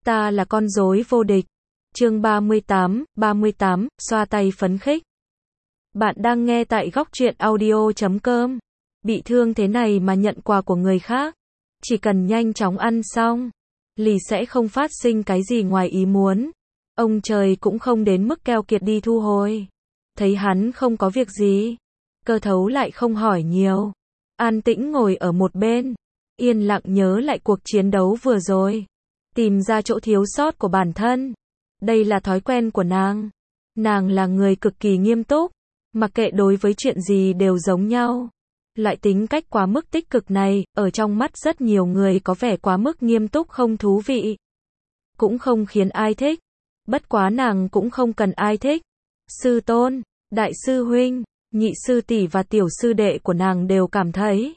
ta là con rối vô địch. Chương 38, xoa tay phấn khích. Bạn đang nghe tại Góc Truyện Audio.com. Bị thương thế này mà nhận quà của người khác, chỉ cần nhanh chóng ăn xong, lì sẽ không phát sinh cái gì ngoài ý muốn. Ông trời cũng không đến mức keo kiệt đi thu hồi. Thấy hắn không có việc gì, Cơ Thấu lại không hỏi nhiều, an tĩnh ngồi ở một bên, yên lặng nhớ lại cuộc chiến đấu vừa rồi, tìm ra chỗ thiếu sót của bản thân. Đây là thói quen của nàng. Nàng là người cực kỳ nghiêm túc, mặc kệ đối với chuyện gì đều giống nhau. Loại tính cách quá mức tích cực này, ở trong mắt rất nhiều người có vẻ quá mức nghiêm túc không thú vị, cũng không khiến ai thích. Bất quá nàng cũng không cần ai thích. Sư tôn, đại sư huynh, nhị sư tỷ và tiểu sư đệ của nàng đều cảm thấy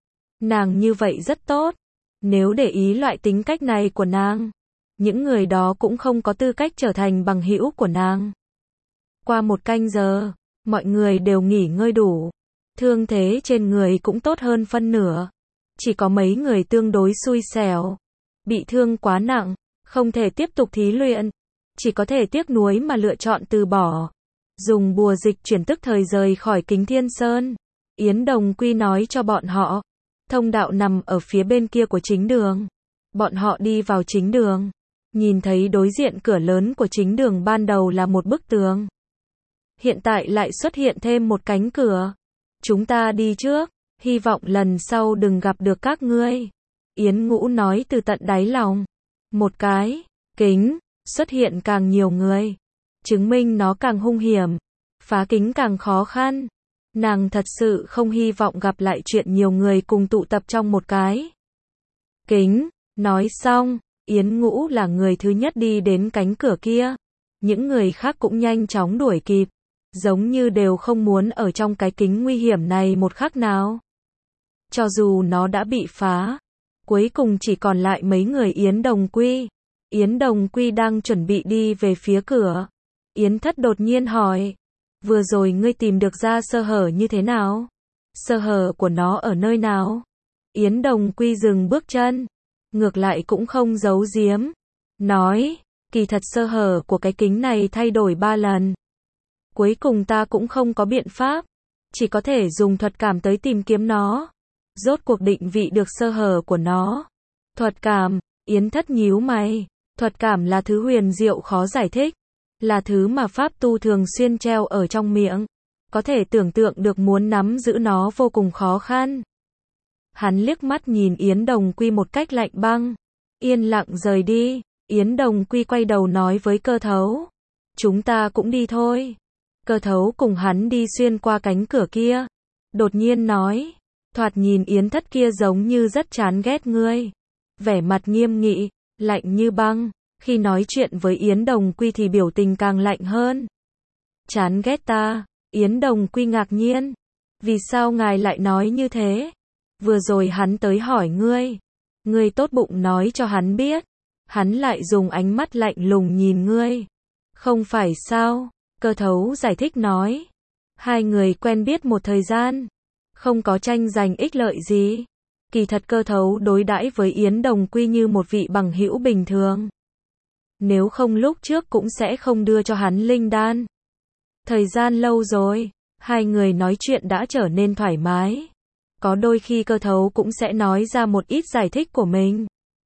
nàng như vậy rất tốt. Nếu để ý loại tính cách này của nàng, những người đó cũng không có tư cách trở thành bằng hữu của nàng. Qua 1 canh giờ, mọi người đều nghỉ ngơi đủ. Thương thế trên người cũng tốt hơn phân nửa. Chỉ có mấy người tương đối xui xẻo, bị thương quá nặng, không thể tiếp tục thí luyện, chỉ có thể tiếc nuối mà lựa chọn từ bỏ. Dùng bùa dịch chuyển tức thời rời khỏi Kính Thiên Sơn. Yến Đồng Quy nói cho bọn họ, thông đạo nằm ở phía bên kia của chính đường. Bọn họ đi vào chính đường, nhìn thấy đối diện cửa lớn của chính đường ban đầu là một bức tường, hiện tại lại xuất hiện thêm một cánh cửa. Chúng ta đi trước, hy vọng lần sau đừng gặp được các ngươi. Yến Ngũ nói từ tận đáy lòng. Một cái kính xuất hiện càng nhiều người, chứng minh nó càng hung hiểm, phá kính càng khó khăn. Nàng thật sự không hy vọng gặp lại chuyện nhiều người cùng tụ tập trong một cái kính. Nói xong, Yến Ngũ là người thứ nhất đi đến cánh cửa kia. Những người khác cũng nhanh chóng đuổi kịp, giống như đều không muốn ở trong cái kính nguy hiểm này một khắc nào. Cho dù nó đã bị phá, cuối cùng chỉ còn lại mấy người Yến Đồng Quy. Yến Đồng Quy đang chuẩn bị đi về phía cửa. Yến Thất đột nhiên hỏi, vừa rồi ngươi tìm được ra sơ hở như thế nào? Sơ hở của nó ở nơi nào? Yến Đồng Quy dừng bước chân, ngược lại cũng không giấu giếm, nói, kỳ thật sơ hở của cái kính này thay đổi 3 lần. Cuối cùng ta cũng không có biện pháp, chỉ có thể dùng thuật cảm tới tìm kiếm nó. Rốt cuộc định vị được sơ hở của nó. Thuật cảm, Yến Thất nhíu mày. Thuật cảm là thứ huyền diệu khó giải thích, là thứ mà pháp tu thường xuyên treo ở trong miệng. Có thể tưởng tượng được muốn nắm giữ nó vô cùng khó khăn. Hắn liếc mắt nhìn Yến Đồng Quy một cách lạnh băng, yên lặng rời đi. Yến Đồng Quy quay đầu nói với Cơ Thấu, chúng ta cũng đi thôi. Cơ Thấu cùng hắn đi xuyên qua cánh cửa kia, đột nhiên nói, thoạt nhìn Yến Thất kia giống như rất chán ghét ngươi. Vẻ mặt nghiêm nghị, lạnh như băng. Khi nói chuyện với Yến Đồng Quy thì biểu tình càng lạnh hơn. Chán ghét ta? Yến Đồng Quy ngạc nhiên. Vì sao ngài lại nói như thế? Vừa rồi hắn tới hỏi ngươi. Ngươi tốt bụng nói cho hắn biết. Hắn lại dùng ánh mắt lạnh lùng nhìn ngươi. Không phải sao? Cơ Thấu giải thích nói. Hai người quen biết một thời gian, không có tranh giành ích lợi gì. Kỳ thật Cơ Thấu đối đãi với Yến Đồng Quy như một vị bằng hữu bình thường. Nếu không lúc trước cũng sẽ không đưa cho hắn linh đan. Thời gian lâu rồi, hai người nói chuyện đã trở nên thoải mái. Có đôi khi Cơ Thấu cũng sẽ nói ra một ít giải thích của mình.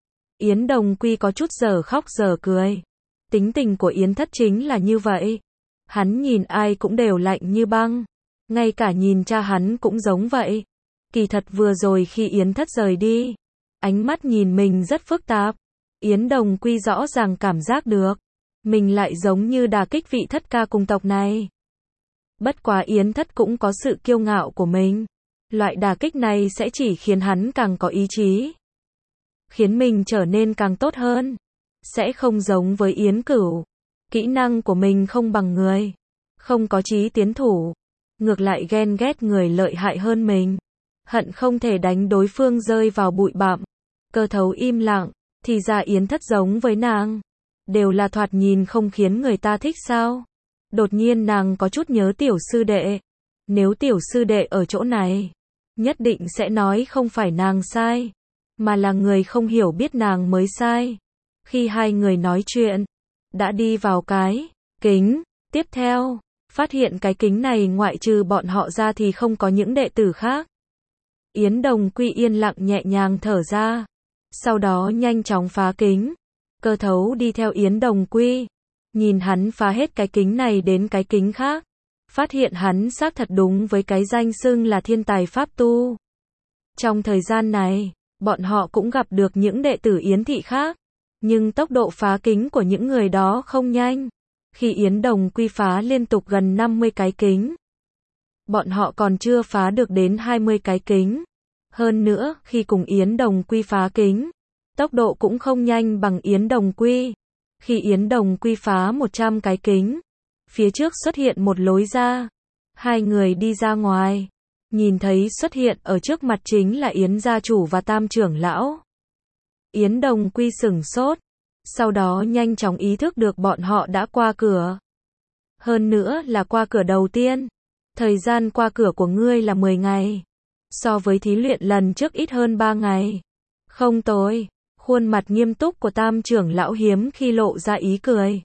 Yến Đồng Quy có chút giờ khóc giờ cười. Tính tình của Yến Thất chính là như vậy. Hắn nhìn ai cũng đều lạnh như băng. Ngay cả nhìn cha hắn cũng giống vậy. Kỳ thật vừa rồi khi Yến Thất rời đi, ánh mắt nhìn mình rất phức tạp. Yến Đồng Quy rõ ràng cảm giác được, mình lại giống như đả kích vị thất ca cùng tộc này. Bất quá Yến Thất cũng có sự kiêu ngạo của mình. Loại đả kích này sẽ chỉ khiến hắn càng có ý chí, khiến mình trở nên càng tốt hơn. Sẽ không giống với Yến Cửu. Kỹ năng của mình không bằng người, không có chí tiến thủ, ngược lại ghen ghét người lợi hại hơn mình, hận không thể đánh đối phương rơi vào bụi bặm. Cơ Thấu im lặng, thì ra Yến Thất giống với nàng, đều là thoạt nhìn không khiến người ta thích sao? Đột nhiên nàng có chút nhớ tiểu sư đệ. Nếu tiểu sư đệ ở chỗ này, nhất định sẽ nói không phải nàng sai, mà là người không hiểu biết nàng mới sai. Khi hai người nói chuyện, đã đi vào cái kính tiếp theo, phát hiện cái kính này ngoại trừ bọn họ ra thì không có những đệ tử khác. Yến Đồng Quy yên lặng nhẹ nhàng thở ra, sau đó nhanh chóng phá kính. Cơ Thấu đi theo Yến Đồng Quy, nhìn hắn phá hết cái kính này đến cái kính khác, phát hiện hắn xác thật đúng với cái danh xưng là thiên tài pháp tu. Trong thời gian này, bọn họ cũng gặp được những đệ tử Yến thị khác, nhưng tốc độ phá kính của những người đó không nhanh. Khi Yến Đồng Quy phá liên tục gần 50 cái kính, bọn họ còn chưa phá được đến 20 cái kính. Hơn nữa, khi cùng Yến Đồng Quy phá kính, tốc độ cũng không nhanh bằng Yến Đồng Quy. Khi Yến Đồng Quy phá 100 cái kính, phía trước xuất hiện một lối ra. Hai người đi ra ngoài, nhìn thấy xuất hiện ở trước mặt chính là Yến gia chủ và Tam trưởng lão. Yến Đồng Quy sửng sốt, sau đó nhanh chóng ý thức được bọn họ đã qua cửa. Hơn nữa là qua cửa đầu tiên. Thời gian qua cửa của ngươi là 10 ngày. So với thí luyện lần trước ít hơn 3 ngày. Không tồi. Khuôn mặt nghiêm túc của Tam trưởng lão hiếm khi lộ ra ý cười.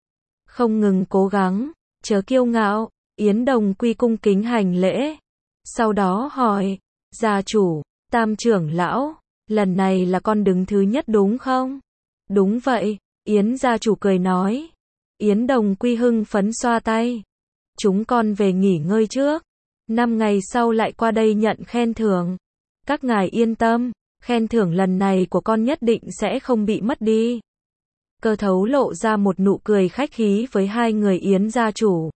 Không ngừng cố gắng, chớ kiêu ngạo. Yến Đồng Quy cung kính hành lễ. Sau đó hỏi, gia chủ, Tam trưởng lão, lần này là con đứng thứ nhất đúng không? Đúng vậy, Yến gia chủ cười nói. Yến Đồng Quy hưng phấn xoa tay. Chúng con về nghỉ ngơi trước. 5 ngày sau lại qua đây nhận khen thưởng. Các ngài yên tâm, khen thưởng lần này của con nhất định sẽ không bị mất đi. Cơ Thấu lộ ra một nụ cười khách khí với hai người Yến gia chủ.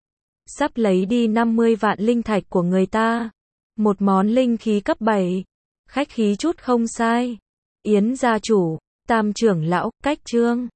Sắp lấy đi 50 vạn linh thạch của người ta. Một món linh khí cấp 7. Khách khí chút không sai. Yến gia chủ, Tam trưởng lão, cách trương.